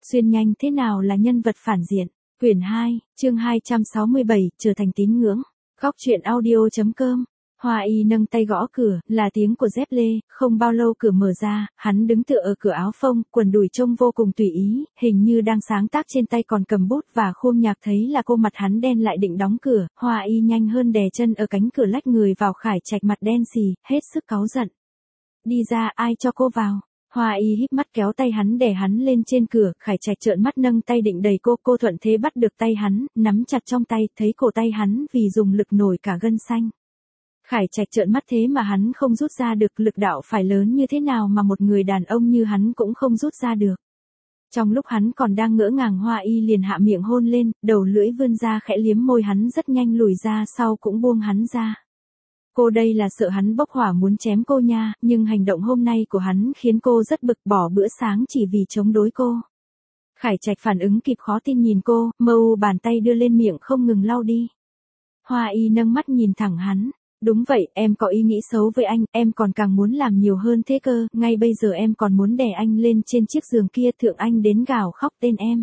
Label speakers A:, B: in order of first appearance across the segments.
A: Xuyên nhanh thế nào là nhân vật phản diện. Quyển 2, chương 267, trở thành tín ngưỡng. Góc truyện audio.com. Hoa Y nâng tay gõ cửa, là tiếng của dép lê, không bao lâu cửa mở ra, hắn đứng tựa ở cửa áo phông, quần đùi trông vô cùng tùy ý, hình như đang sáng tác trên tay còn cầm bút và khuôn nhạc thấy là cô, mặt hắn đen lại định đóng cửa, Hoa Y nhanh hơn đè chân ở cánh cửa lách người vào. Khải Trạch mặt đen xì, hết sức cáu giận. Đi ra, ai cho cô vào? Hoa Y híp mắt kéo tay hắn đè hắn lên trên cửa, Khải Trạch trợn mắt nâng tay định đẩy cô thuận thế bắt được tay hắn, nắm chặt trong tay, thấy cổ tay hắn vì dùng lực nổi cả gân xanh. Khải Trạch trợn mắt thế mà hắn không rút ra được, lực đạo phải lớn như thế nào mà một người đàn ông như hắn cũng không rút ra được. Trong lúc hắn còn đang ngỡ ngàng, Hoa Y liền hạ miệng hôn lên, đầu lưỡi vươn ra khẽ liếm môi hắn, rất nhanh lùi ra sau cũng buông hắn ra. Cô đây là sợ hắn bốc hỏa muốn chém cô nha, nhưng hành động hôm nay của hắn khiến cô rất bực, bỏ bữa sáng chỉ vì chống đối cô. Khải Trạch phản ứng kịp, khó tin nhìn cô, bàn tay đưa lên miệng không ngừng lau đi. Hoa Y nâng mắt nhìn thẳng hắn. Đúng vậy, em có ý nghĩ xấu với anh, em còn càng muốn làm nhiều hơn thế cơ, ngay bây giờ em còn muốn đè anh lên trên chiếc giường kia, thượng anh đến gào khóc tên em.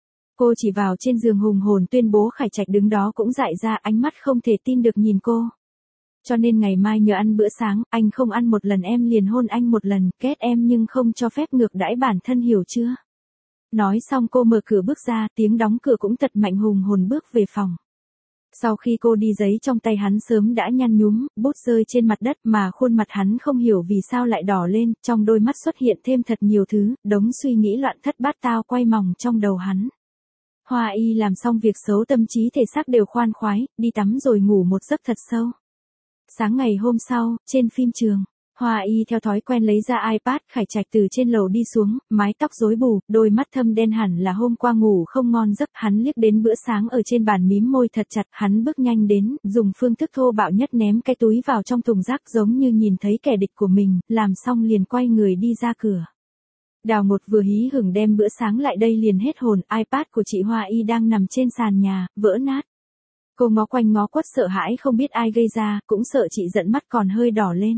A: Cô chỉ vào trên giường hùng hồn tuyên bố. Khải Trạch đứng đó cũng dại ra, ánh mắt không thể tin được nhìn cô. Cho nên ngày mai nhớ ăn bữa sáng, anh không ăn một lần em liền hôn anh một lần, ghét em nhưng không cho phép ngược đãi bản thân, hiểu chưa? Nói xong cô mở cửa bước ra, tiếng đóng cửa cũng thật mạnh, hùng hồn bước về phòng. Sau khi cô đi, giấy trong tay hắn sớm đã nhăn nhúm, bút rơi trên mặt đất, mà khuôn mặt hắn không hiểu vì sao lại đỏ lên, trong đôi mắt xuất hiện thêm thật nhiều thứ, đống suy nghĩ loạn thất bát tao quay mòng trong đầu hắn. Hoa Y làm xong việc xấu, tâm trí thể xác đều khoan khoái, đi tắm rồi ngủ một giấc thật sâu. Sáng ngày hôm sau, trên phim trường, Hoa Y theo thói quen lấy ra iPad. Khải Trạch từ trên lầu đi xuống, mái tóc rối bù, đôi mắt thâm đen, hẳn là hôm qua ngủ không ngon giấc. Hắn liếc đến bữa sáng ở trên bàn, mím môi thật chặt, hắn bước nhanh đến, dùng phương thức thô bạo nhất ném cái túi vào trong thùng rác, giống như nhìn thấy kẻ địch của mình, làm xong liền quay người đi ra cửa. Đào Một vừa hí hửng đem bữa sáng lại đây liền hết hồn, iPad của chị Hoa Y đang nằm trên sàn nhà, vỡ nát. Cô ngó quanh ngó quất sợ hãi không biết ai gây ra, cũng sợ chị giận, mắt còn hơi đỏ lên.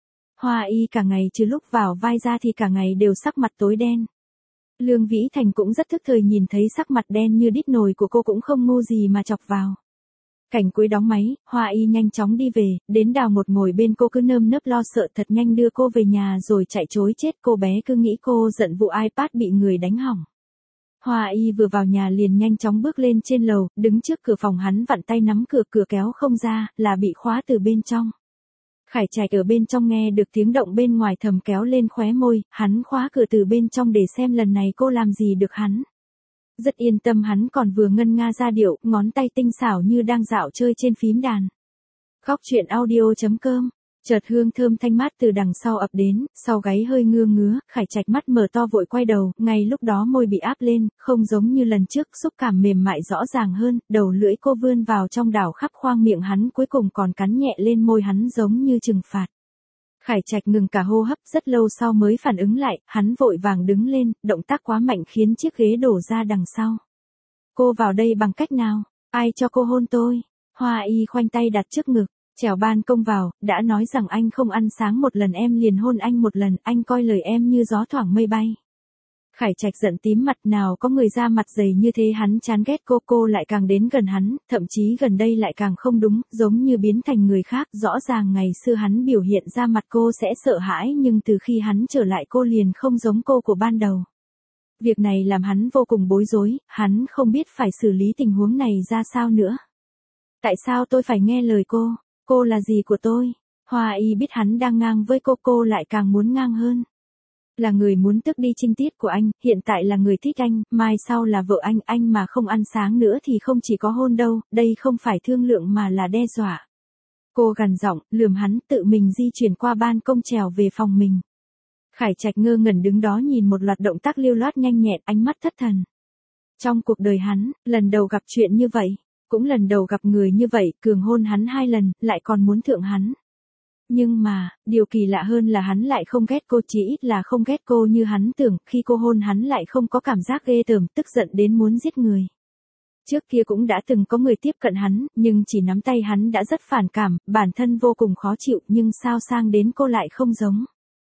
A: Hoa Y cả ngày trừ lúc vào vai ra thì cả ngày đều sắc mặt tối đen. Lương Vĩ Thành cũng rất thức thời, nhìn thấy sắc mặt đen như đít nồi của cô cũng không ngu gì mà chọc vào. Cảnh cuối đóng máy, Hoa Y nhanh chóng đi về, đến Đào Một ngồi bên cô cứ nơm nớp lo sợ, thật nhanh đưa cô về nhà rồi chạy chối chết. Cô bé cứ nghĩ cô giận vụ iPad bị người đánh hỏng. Hoa Y vừa vào nhà liền nhanh chóng bước lên trên lầu, đứng trước cửa phòng hắn vặn tay nắm cửa, cửa kéo không ra, là bị khóa từ bên trong. Khải Trạch ở bên trong nghe được tiếng động bên ngoài, thầm kéo lên khóe môi, hắn khóa cửa từ bên trong để xem lần này cô làm gì được hắn. Rất yên tâm, hắn còn vừa ngân nga ra điệu, ngón tay tinh xảo như đang dạo chơi trên phím đàn. Góc truyện audio.com. Chợt hương thơm thanh mát từ đằng sau ập đến, sau gáy hơi ngứa, Khải Trạch mắt mở to vội quay đầu, ngay lúc đó môi bị áp lên, không giống như lần trước, xúc cảm mềm mại rõ ràng hơn, đầu lưỡi cô vươn vào trong đảo khắp khoang miệng hắn, cuối cùng còn cắn nhẹ lên môi hắn giống như trừng phạt. Khải Trạch ngừng cả hô hấp, rất lâu sau mới phản ứng lại, hắn vội vàng đứng lên, động tác quá mạnh khiến chiếc ghế đổ ra đằng sau. Cô vào đây bằng cách nào? Ai cho cô hôn tôi? Hoa Y khoanh tay đặt trước ngực. Trèo ban công vào, đã nói rằng anh không ăn sáng một lần em liền hôn anh một lần, anh coi lời em như gió thoảng mây bay. Khải Trạch giận tím mặt, nào có người da mặt dày như thế, hắn chán ghét cô lại càng đến gần hắn, thậm chí gần đây lại càng không đúng, giống như biến thành người khác. Rõ ràng ngày xưa hắn biểu hiện ra mặt cô sẽ sợ hãi, nhưng từ khi hắn trở lại cô liền không giống cô của ban đầu. Việc này làm hắn vô cùng bối rối, hắn không biết phải xử lý tình huống này ra sao nữa. Tại sao tôi phải nghe lời cô? Cô là gì của tôi? Hoa Y biết hắn đang ngang với cô lại càng muốn ngang hơn. Là người muốn tước đi trinh tiết của anh, hiện tại là người thích anh, mai sau là vợ anh mà không ăn sáng nữa thì không chỉ có hôn đâu, đây không phải thương lượng mà là đe dọa. Cô gằn giọng, lườm hắn, tự mình di chuyển qua ban công trèo về phòng mình. Khải Trạch ngơ ngẩn đứng đó nhìn một loạt động tác lưu loát nhanh nhẹn, ánh mắt thất thần. Trong cuộc đời hắn, lần đầu gặp chuyện như vậy. Cũng lần đầu gặp người như vậy, cường hôn hắn 2 lần, lại còn muốn thượng hắn. Nhưng mà, điều kỳ lạ hơn là hắn lại không ghét cô, chỉ ít là không ghét cô như hắn tưởng, khi cô hôn hắn lại không có cảm giác ghê tởm, tức giận đến muốn giết người. Trước kia cũng đã từng có người tiếp cận hắn, nhưng chỉ nắm tay hắn đã rất phản cảm, bản thân vô cùng khó chịu, nhưng sao sang đến cô lại không giống.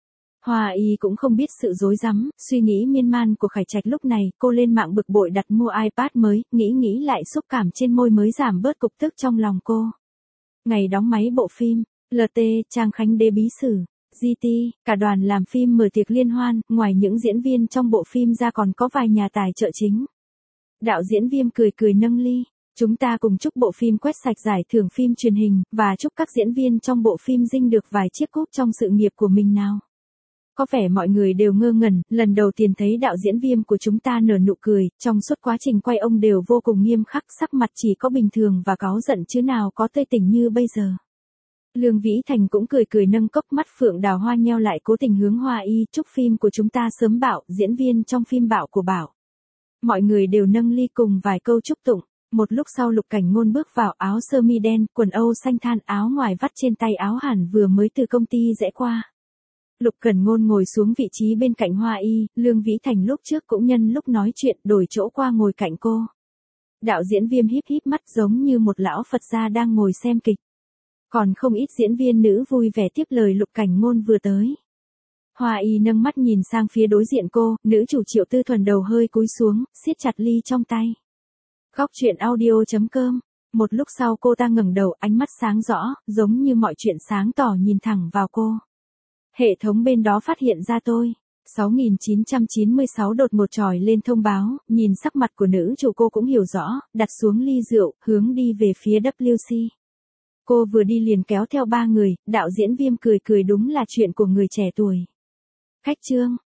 A: Hoa Y cũng không biết sự rối rắm, suy nghĩ miên man của Khải Trạch lúc này, cô lên mạng bực bội đặt mua iPad mới, nghĩ lại xúc cảm trên môi mới giảm bớt cục tức trong lòng cô. Ngày đóng máy bộ phim, LT, Trang Khánh Đế bí sử, GT, cả đoàn làm phim mở tiệc liên hoan, ngoài những diễn viên trong bộ phim ra còn có vài nhà tài trợ chính. Đạo diễn Viêm cười nâng ly. Chúng ta cùng chúc bộ phim quét sạch giải thưởng phim truyền hình, và chúc các diễn viên trong bộ phim dinh được vài chiếc cúp trong sự nghiệp của mình nào. Có vẻ mọi người đều ngơ ngẩn, lần đầu tiên thấy đạo diễn Viêm của chúng ta nở nụ cười, trong suốt quá trình quay ông đều vô cùng nghiêm khắc, sắc mặt chỉ có bình thường và cáu giận chứ nào có tươi tỉnh như bây giờ. Lương Vĩ Thành cũng cười nâng cốc, mắt phượng đào hoa nheo lại, cố tình hướng Hoa Y, chúc phim của chúng ta sớm bạo, diễn viên trong phim bạo của bảo. Mọi người đều nâng ly cùng vài câu chúc tụng. Một lúc sau Lục Cảnh Ngôn bước vào, áo sơ mi đen, quần âu xanh than, áo ngoài vắt trên tay áo hẳn vừa mới từ công ty rẽ qua. Lục Cẩn Ngôn ngồi xuống vị trí bên cạnh Hoa Y, Lương Vĩ Thành lúc trước cũng nhân lúc nói chuyện đổi chỗ qua ngồi cạnh cô. Đạo diễn Viêm híp mắt giống như một lão Phật gia đang ngồi xem kịch. Còn không ít diễn viên nữ vui vẻ tiếp lời Lục Cảnh Ngôn vừa tới. Hoa Y nâng mắt nhìn sang phía đối diện cô, nữ chủ Triệu Tư Thuần đầu hơi cúi xuống, siết chặt ly trong tay. Góc truyện audio.com. Một lúc sau cô ta ngẩng đầu, ánh mắt sáng rõ, giống như mọi chuyện sáng tỏ nhìn thẳng vào cô. Hệ thống bên đó phát hiện ra tôi. 6996 đột một tròi lên thông báo, nhìn sắc mặt của nữ chủ cô cũng hiểu rõ, đặt xuống ly rượu, hướng đi về phía WC. Cô vừa đi liền kéo theo ba người, đạo diễn Viêm cười đúng là chuyện của người trẻ tuổi. Khách trương,